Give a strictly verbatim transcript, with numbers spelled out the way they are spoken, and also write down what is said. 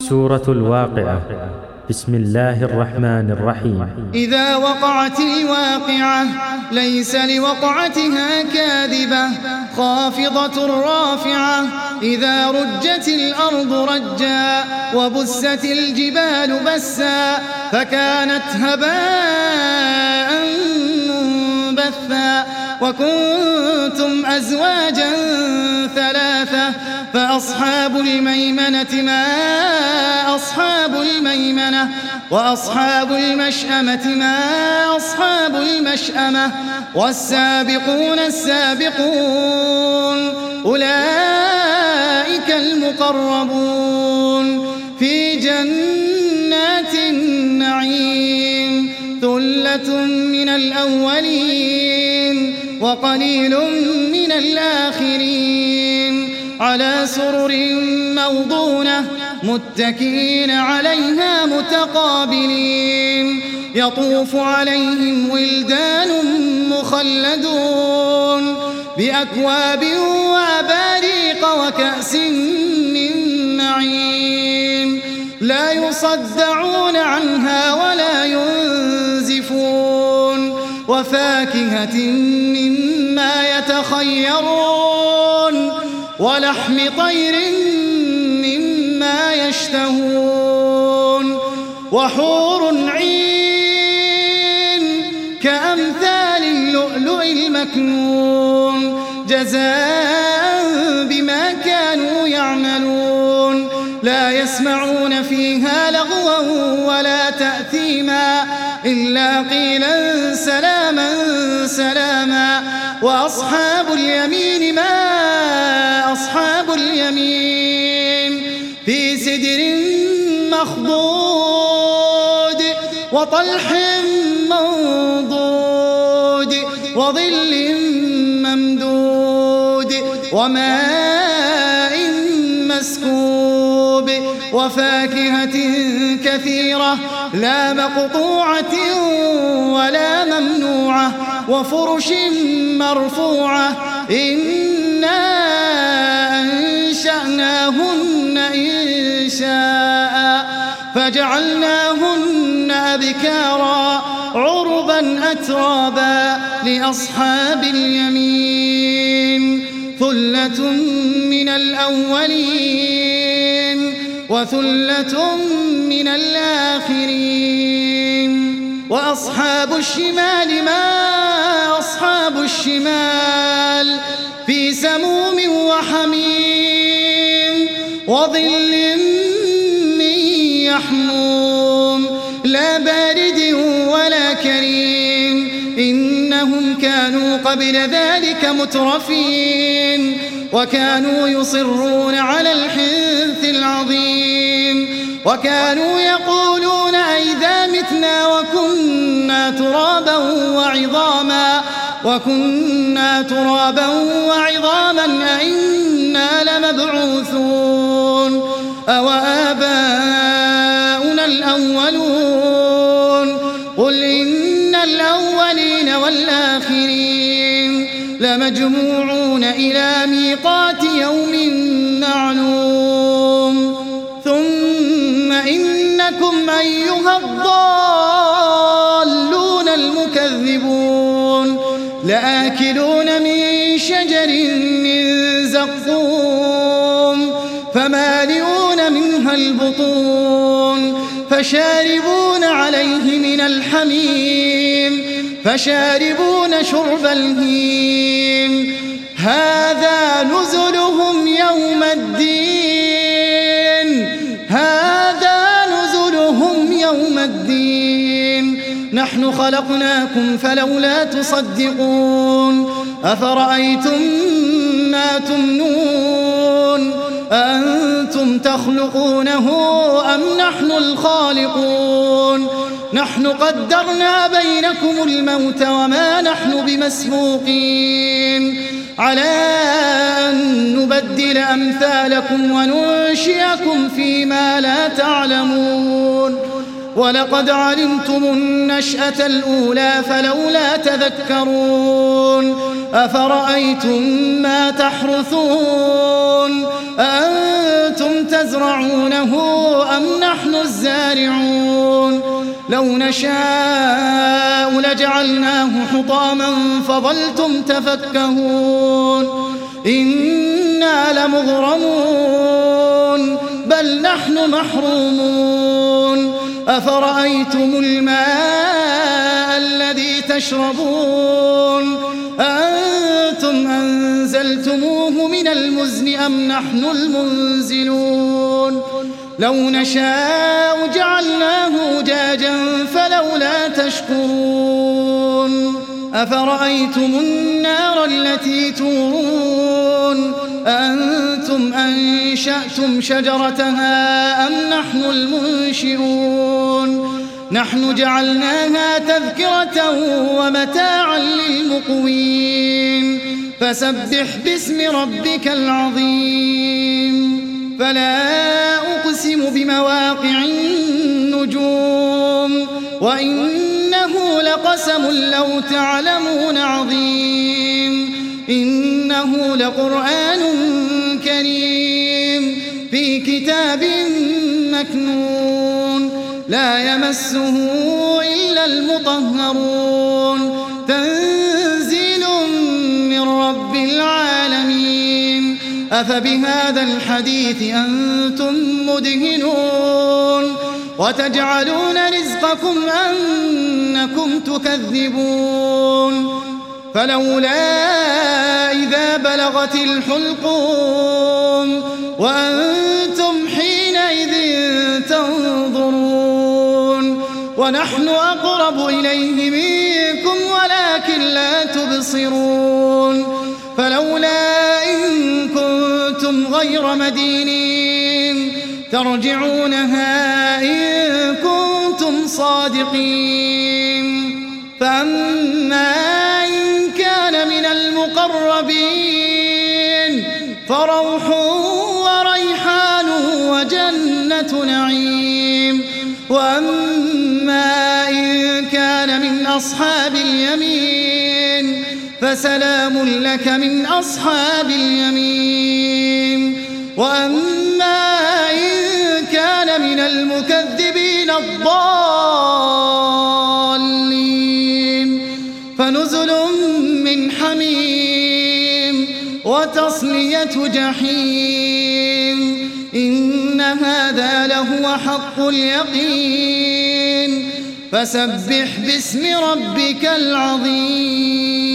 سورة الواقعة. بسم الله الرحمن الرحيم. إذا وقعت الواقعة ليس لوقعتها كاذبة خافضة رافعة. إذا رجت الأرض رجا وبست الجبال بسا فكانت هباء منبثا وكنتم أزواجا ثلاثة فأصحاب الميمنة ما أصحاب الميمنة وأصحاب المشأمة ما أصحاب المشأمة والسابقون السابقون أولئك المقربون في جنات النعيم. ثلة من الأولين وقليل من الآخرين على سرر موضونة متكئين عليها متقابلين. يطوف عليهم ولدان مخلدون بأكواب وأباريق وكأس من معين لا يصدعون عنها ولا ينزفون وفاكهة مما يتخيرون ولحم طير مما يشتهون وحور عين كأمثال اللؤلؤ المكنون جزاء بما كانوا يعملون. لا يسمعون فيها لغوا ولا تأثيما إلا قيلا سلاما سلاما. وأصحاب اليمين ما أصحاب اليمين في سدر مخضود وطلح منضود وظل ممدود وماء مسكوب وفاكهة كثيرة لا مقطوعة ولا ممنوعة وفرش مرفوعة. إنا أنشأناهن إنشاء فجعلناهن أبكارا عربا أترابا لأصحاب اليمين. ثلة من الأولين وثلة من الآخرين. وأصحاب الشمال ما أصحاب الشمال في سموم وحميم وظل من يحموم لا بارد ولا كريم. إنهم كانوا قبل ذلك مترفين وكانوا يصرون على الحنث العظيم وكانوا يقولون أئذا متنا وكنا ترابا وعظاما وكنا ترابا وعظاما أئنا لمبعوثون أو آباؤنا الأولون. قل إن الأولين والآخرين لمجموعون إلى ميقات يوم معلوم. ثم إنكم أيها الضالون المكذبون لآكلون من شجر من زقوم فمالئون منها البطون فشاربون عليه من الحميم فشاربون شرب الهيم. هذا نزلهم يوم الدين هذا نزلهم يوم الدين. نحن خلقناكم فلولا تصدقون. أفرأيتم ما تمنون أأنتم تخلقونه أم نحن الخالقون. نحن قدرنا بينكم الموت وما نحن بمسبوقين على أن نبدل أمثالكم وننشئكم فيما لا تعلمون. ولقد علمتم النشأة الأولى فلولا تذكرون. أفرأيتم ما تحرثون أأنتم تزرعونه أم نحن الزارعون لو نشاء لجعلناه حطاما فظلتم تفكهون إنا لمغرمون بل نحن محرومون أفرأيتم الماء الذي تشربون أنتم أنزلتموه من المزن أم نحن المنزلون لو نشاء جعلناه أجاجا فلولا تشكرون أفرأيتم النار التي تورون أنتم أنشأتم شجرتها أم نحن المنشئون نحن جعلناها تذكرة ومتاعا للمقوين فسبح باسم ربك العظيم فلا أقسم بمواقع النجوم وإنه لقسم لو تعلمون عظيم إنه لقرآن كريم في كتاب مكنون لا يمسه إلا المطهرون تنزيل من رب العالمين أفبهذا الحديث أنتم مدهنون وتجعلون رزقكم أنكم تكذبون فلولا إذا بلغت الحلقوم وأنتم حينئذ تنظرون ونحن أقرب إليه منكم ولكن لا تبصرون فلولا إن كنتم غير مدينين ترجعونها إن كنتم صادقين فأما إن كان من المقربين فروح وريحان وجنة نعيم وأما إن كان من أصحاب اليمين فسلام لك من أصحاب اليمين وأما إن كان من المكذبين الضالين فنزل من حميم وتصلية جحيم إن هذا لهو حق اليقين فسبح باسم ربك العظيم